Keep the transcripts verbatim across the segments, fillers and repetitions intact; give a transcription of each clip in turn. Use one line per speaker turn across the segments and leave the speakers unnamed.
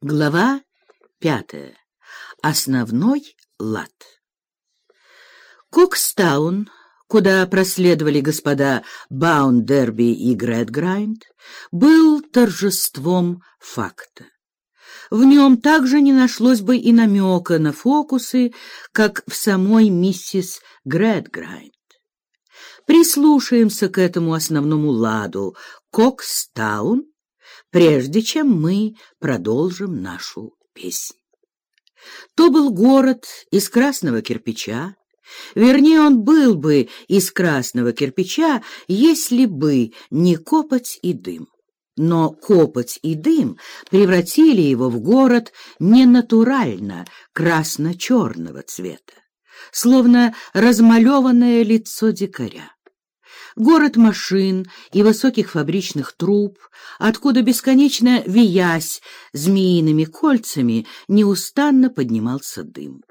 Глава пятая. Основной лад. Кокстаун, куда проследовали господа Баун-Дерби и Грэдграйнд, был торжеством факта. В нем также не нашлось бы и намека на фокусы, как в самой миссис Грэдграйнд. Прислушаемся к этому основному ладу Кокстаун, прежде чем мы продолжим нашу песнь. То был город из красного кирпича, вернее, он был бы из красного кирпича, если бы не копоть и дым. Но копоть и дым превратили его в город ненатурально красно-черного цвета, словно размалеванное лицо дикаря. Город машин и высоких фабричных труб, откуда, бесконечно виясь змеиными кольцами, неустанно поднимался дым.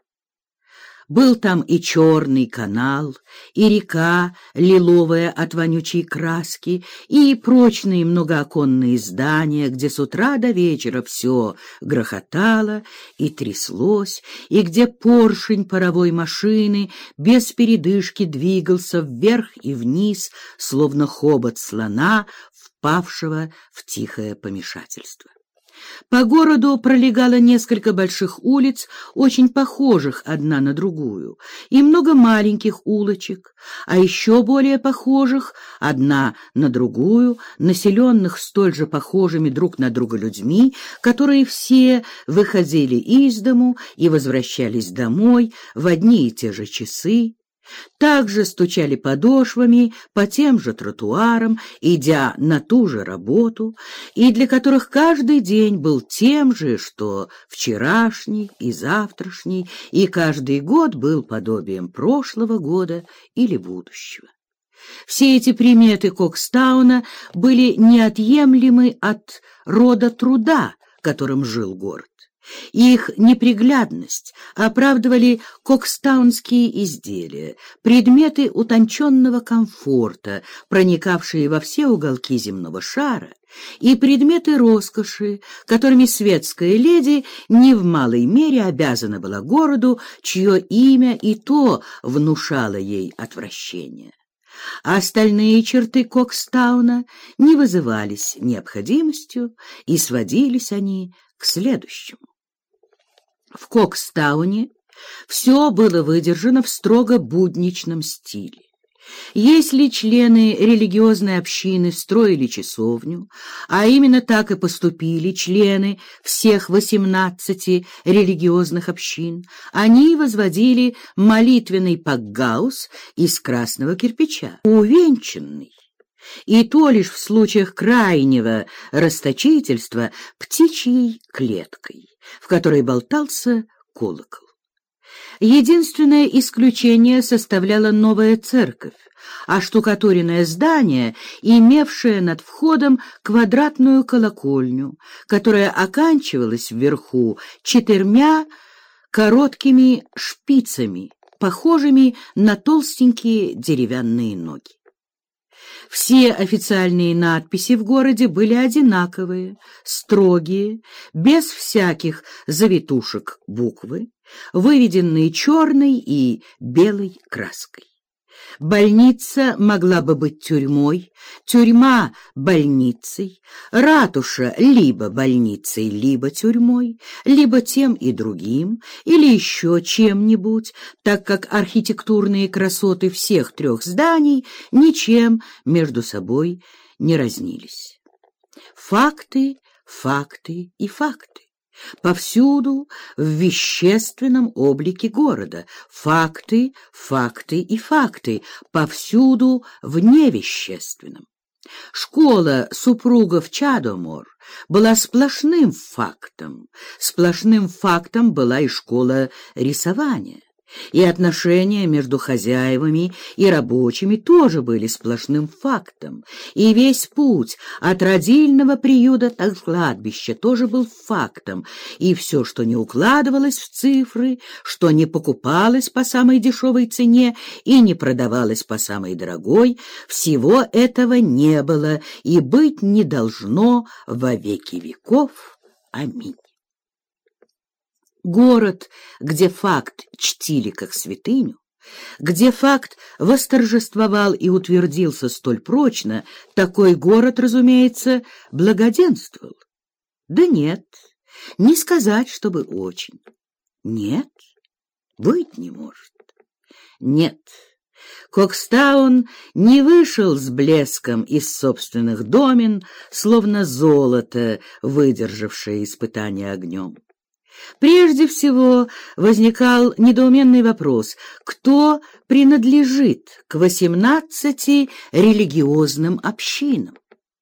Был там и черный канал, и река, лиловая от вонючей краски, и прочные многооконные здания, где с утра до вечера все грохотало и тряслось, и где поршень паровой машины без передышки двигался вверх и вниз, словно хобот слона, впавшего в тихое помешательство. По городу пролегало несколько больших улиц, очень похожих одна на другую, и много маленьких улочек, а еще более похожих одна на другую, населенных столь же похожими друг на друга людьми, которые все выходили из дому и возвращались домой в одни и те же часы, также стучали подошвами по тем же тротуарам, идя на ту же работу, и для которых каждый день был тем же, что вчерашний и завтрашний, и каждый год был подобием прошлого года или будущего. Все эти приметы Кокстауна были неотъемлемы от рода труда, которым жил город. Их неприглядность оправдывали кокстаунские изделия, предметы утонченного комфорта, проникавшие во все уголки земного шара, и предметы роскоши, которыми светская леди не в малой мере обязана была городу, чье имя и то внушало ей отвращение. А остальные черты Кокстауна не вызывались необходимостью, и сводились они к следующему. В Кокстауне все было выдержано в строго будничном стиле. Если члены религиозной общины строили часовню, а именно так и поступили члены всех восемнадцати религиозных общин, они возводили молитвенный пакгаус из красного кирпича, увенчанный, и то лишь в случаях крайнего расточительства, птичьей клеткой, в которой болтался колокол. Единственное исключение составляла новая церковь, оштукатуренное здание, имевшее над входом квадратную колокольню, которая оканчивалась вверху четырьмя короткими шпицами, похожими на толстенькие деревянные ноги. Все официальные надписи в городе были одинаковые, строгие, без всяких завитушек буквы, выведенные черной и белой краской. Больница могла бы быть тюрьмой, тюрьма — больницей, ратуша либо больницей, либо тюрьмой, либо тем и другим, или еще чем-нибудь, так как архитектурные красоты всех трех зданий ничем между собой не разнились. Факты, факты и факты. Повсюду в вещественном облике города. Факты, факты и факты. Повсюду в невещественном. Школа супругов Чадомор была сплошным фактом. Сплошным фактом была и школа рисования. И отношения между хозяевами и рабочими тоже были сплошным фактом, и весь путь от родильного приюта до кладбища тоже был фактом, и все, что не укладывалось в цифры, что не покупалось по самой дешевой цене и не продавалось по самой дорогой, всего этого не было и быть не должно во веки веков. Аминь. Город, где факт чтили как святыню, где факт восторжествовал и утвердился столь прочно, такой город, разумеется, благоденствовал. Да нет, не сказать, чтобы очень. Нет, быть не может. Нет, Кокстаун не вышел с блеском из собственных домен, словно золото, выдержавшее испытание огнем. Прежде всего возникал недоуменный вопрос, кто принадлежит к восемнадцати религиозным общинам.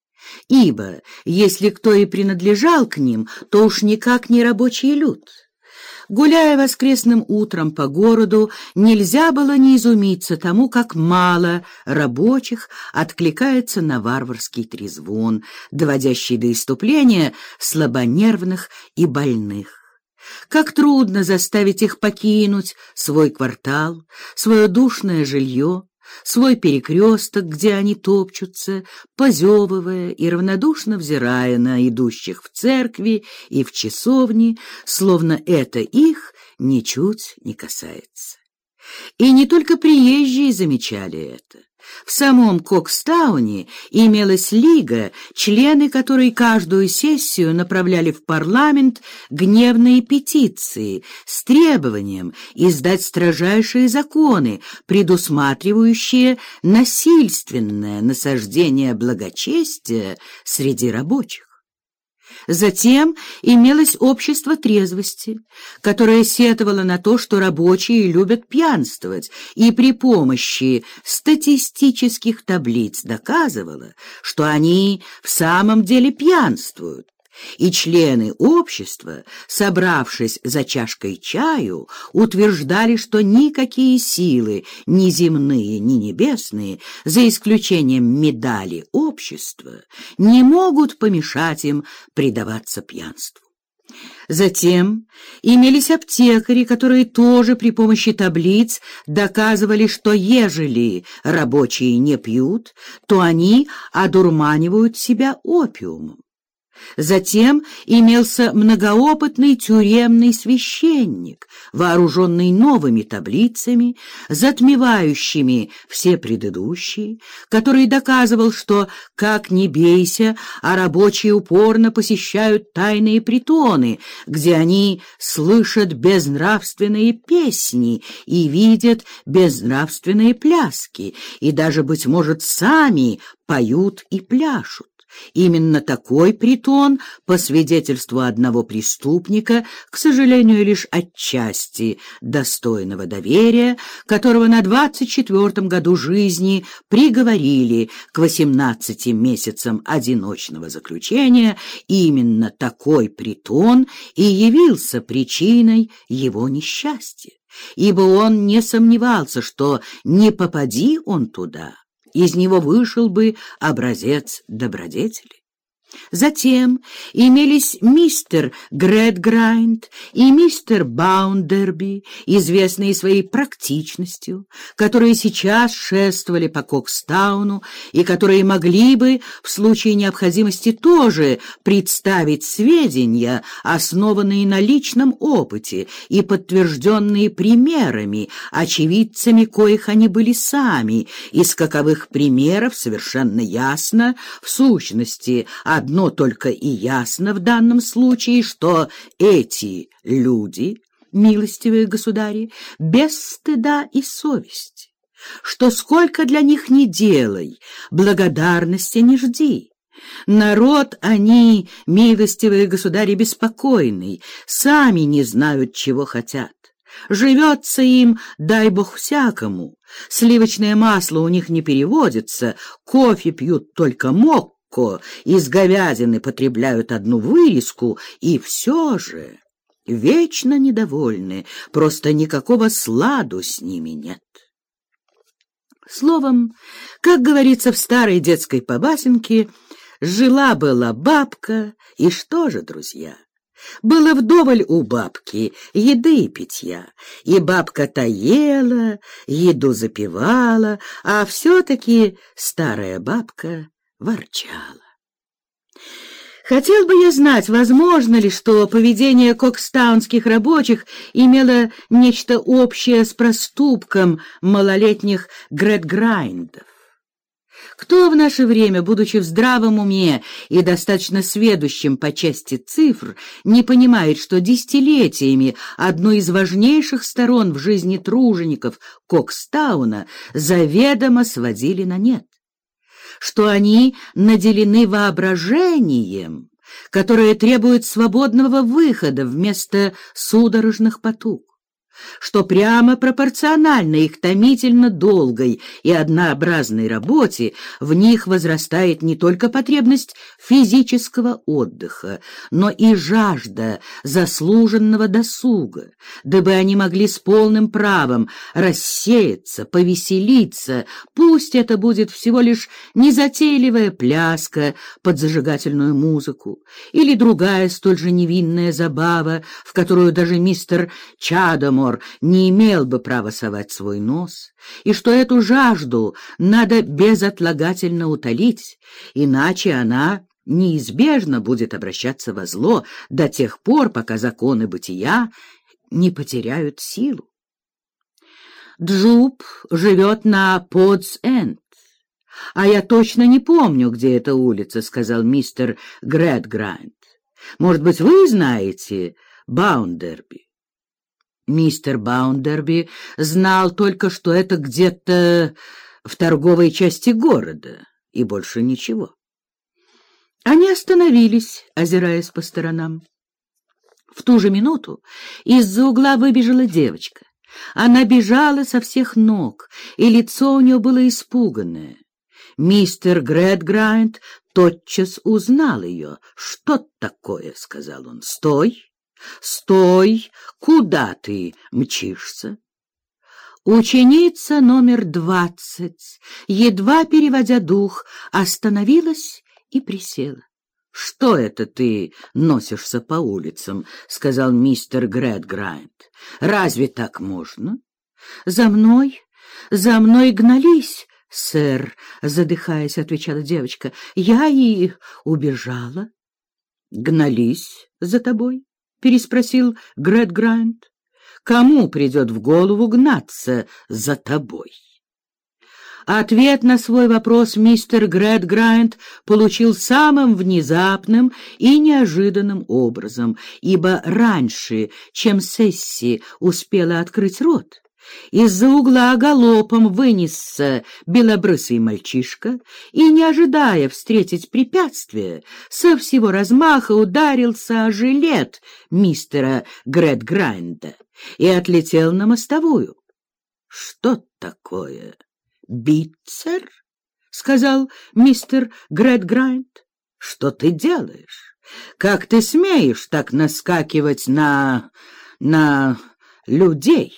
Ибо, если кто и принадлежал к ним, то уж никак не рабочий люд. Гуляя воскресным утром по городу, нельзя было не изумиться тому, как мало рабочих откликается на варварский трезвон, доводящий до исступления слабонервных и больных. Как трудно заставить их покинуть свой квартал, свое душное жилье, свой перекресток, где они топчутся, позевывая и равнодушно взирая на идущих в церкви и в часовни, словно это их ничуть не касается. И не только приезжие замечали это. В самом Кокстауне имелась лига, члены которой каждую сессию направляли в парламент гневные петиции с требованием издать строжайшие законы, предусматривающие насильственное насаждение благочестия среди рабочих. Затем имелось общество трезвости, которое сетовало на то, что рабочие любят пьянствовать, и при помощи статистических таблиц доказывало, что они в самом деле пьянствуют. И члены общества, собравшись за чашкой чаю, утверждали, что никакие силы, ни земные, ни небесные, за исключением медали общества, не могут помешать им предаваться пьянству. Затем имелись аптекари, которые тоже при помощи таблиц доказывали, что ежели рабочие не пьют, то они одурманивают себя опиумом. Затем имелся многоопытный тюремный священник, вооруженный новыми таблицами, затмевающими все предыдущие, который доказывал, что, как ни бейся, а рабочие упорно посещают тайные притоны, где они слышат безнравственные песни и видят безнравственные пляски, и даже, быть может, сами поют и пляшут. Именно такой притон, по свидетельству одного преступника, к сожалению, лишь отчасти достойного доверия, которого на двадцать четвёртом году жизни приговорили к восемнадцати месяцам одиночного заключения, именно такой притон и явился причиной его несчастья, ибо он не сомневался, что не попади он туда, из него вышел бы образец добродетели. Затем имелись мистер Грэдграйнд и мистер Баундерби, известные своей практичностью, которые сейчас шествовали по Кокстауну и которые могли бы в случае необходимости тоже представить сведения, основанные на личном опыте и подтвержденные примерами, очевидцами коих они были сами, из каковых примеров совершенно ясно, в сущности, одно только и ясно в данном случае, что эти люди, милостивые государи, без стыда и совести, что сколько для них ни делай, благодарности не жди. Народ они, милостивые государи, беспокойный, сами не знают, чего хотят. Живется им, дай бог всякому, сливочное масло у них не переводится, кофе пьют только мокко, из говядины потребляют одну вырезку, и все же вечно недовольны, просто никакого сладу с ними нет. Словом, как говорится в старой детской побасенке, жила-была бабка, и что же, друзья? Было вдоволь у бабки еды и питья, и бабка-то ела, еду запивала, а все-таки старая бабка ворчала. Хотел бы я знать, возможно ли, что поведение кокстаунских рабочих имело нечто общее с проступком малолетних Грэдграйндов. Кто в наше время, будучи в здравом уме и достаточно сведущим по части цифр, не понимает, что десятилетиями одну из важнейших сторон в жизни тружеников Кокстауна заведомо сводили на нет? Что они наделены воображением, которое требует свободного выхода вместо судорожных потуг, что прямо пропорционально их томительно долгой и однообразной работе в них возрастает не только потребность физического отдыха, но и жажда заслуженного досуга, дабы они могли с полным правом рассеяться, повеселиться, пусть это будет всего лишь незатейливая пляска под зажигательную музыку или другая столь же невинная забава, в которую даже мистер Чадомор не имел бы права совать свой нос, и что эту жажду надо безотлагательно утолить, иначе она неизбежно будет обращаться во зло до тех пор, пока законы бытия не потеряют силу. Джуб живет на Подс-Энд, а я точно не помню, где эта улица, — сказал мистер Грэдграйнд. Может быть, вы знаете Баундерби? Мистер Баундерби знал только, что это где-то в торговой части города, и больше ничего. Они остановились, озираясь по сторонам. В ту же минуту из-за угла выбежала девочка. Она бежала со всех ног, и лицо у нее было испуганное. Мистер Грэдграйнд тотчас узнал ее. «Что такое?» — сказал он. «Стой! Стой! Куда ты мчишься?» Ученица номер двадцать, едва переводя дух, остановилась и присела. «Что это ты носишься по улицам?» — сказал мистер Грэдграйнд. «Разве так можно?» «За мной, за мной гнались, сэр», — задыхаясь, отвечала девочка. «Я и убежала». «Гнались за тобой?» — переспросил Грэдграйнд. «Кому придет в голову гнаться за тобой?» Ответ на свой вопрос мистер Грэдграйнд получил самым внезапным и неожиданным образом, ибо раньше, чем Сесси успела открыть рот, из-за угла галопом вынесся белобрысый мальчишка и, не ожидая встретить препятствия, со всего размаха ударился о жилет мистера Грэдграйнда и отлетел на мостовую. «Что такое? Битцер?» — сказал мистер Грэдграйнд. «Что ты делаешь? Как ты смеешь так наскакивать на... на людей?»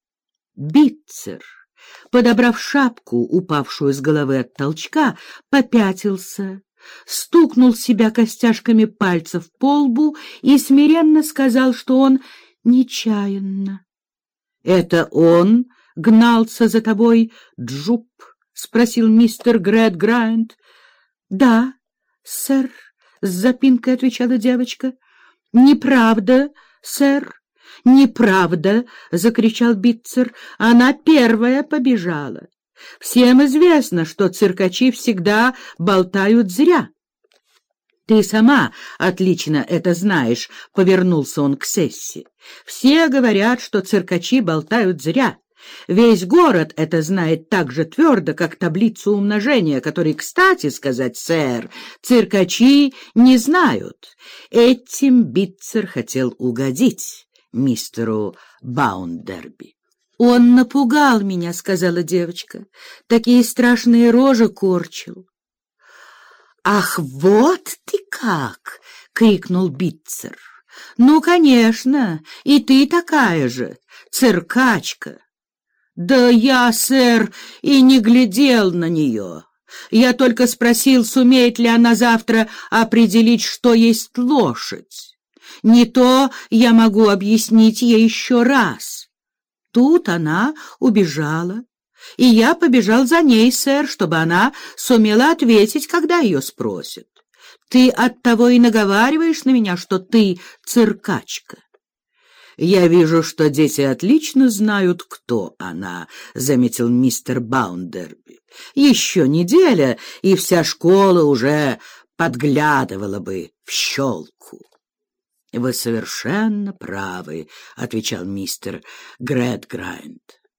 Битцер, подобрав шапку, упавшую с головы от толчка, попятился, стукнул себя костяшками пальцев по лбу и смиренно сказал, что он нечаянно. — Это он гнался за тобой, Джуб? — спросил мистер Грэдграйнд. — Да, сэр, — с запинкой отвечала девочка. — Неправда, сэр. «Неправда!» — закричал Битцер. «Она первая побежала. Всем известно, что циркачи всегда болтают зря». «Ты сама отлично это знаешь», — повернулся он к Сесси. «Все говорят, что циркачи болтают зря. Весь город это знает так же твердо, как таблицу умножения, которой, кстати сказать, сэр, циркачи не знают». Этим Битцер хотел угодить мистеру Баундерби. «Он напугал меня», — сказала девочка. «Такие страшные рожи корчил». «Ах, вот ты как!» — крикнул Битцер. «Ну, конечно, и ты такая же, циркачка». «Да я, сэр, и не глядел на нее. Я только спросил, сумеет ли она завтра определить, что есть лошадь. Не то я могу объяснить ей еще раз». Тут она убежала, и я побежал за ней, сэр, чтобы она сумела ответить, когда ее спросят. Ты оттого и наговариваешь на меня, что ты циркачка. Я вижу, что дети отлично знают, кто она, — заметил мистер Баундерби. Еще неделя, и вся школа уже подглядывала бы в щелку. — Вы совершенно правы, — отвечал мистер Грэдграйнд.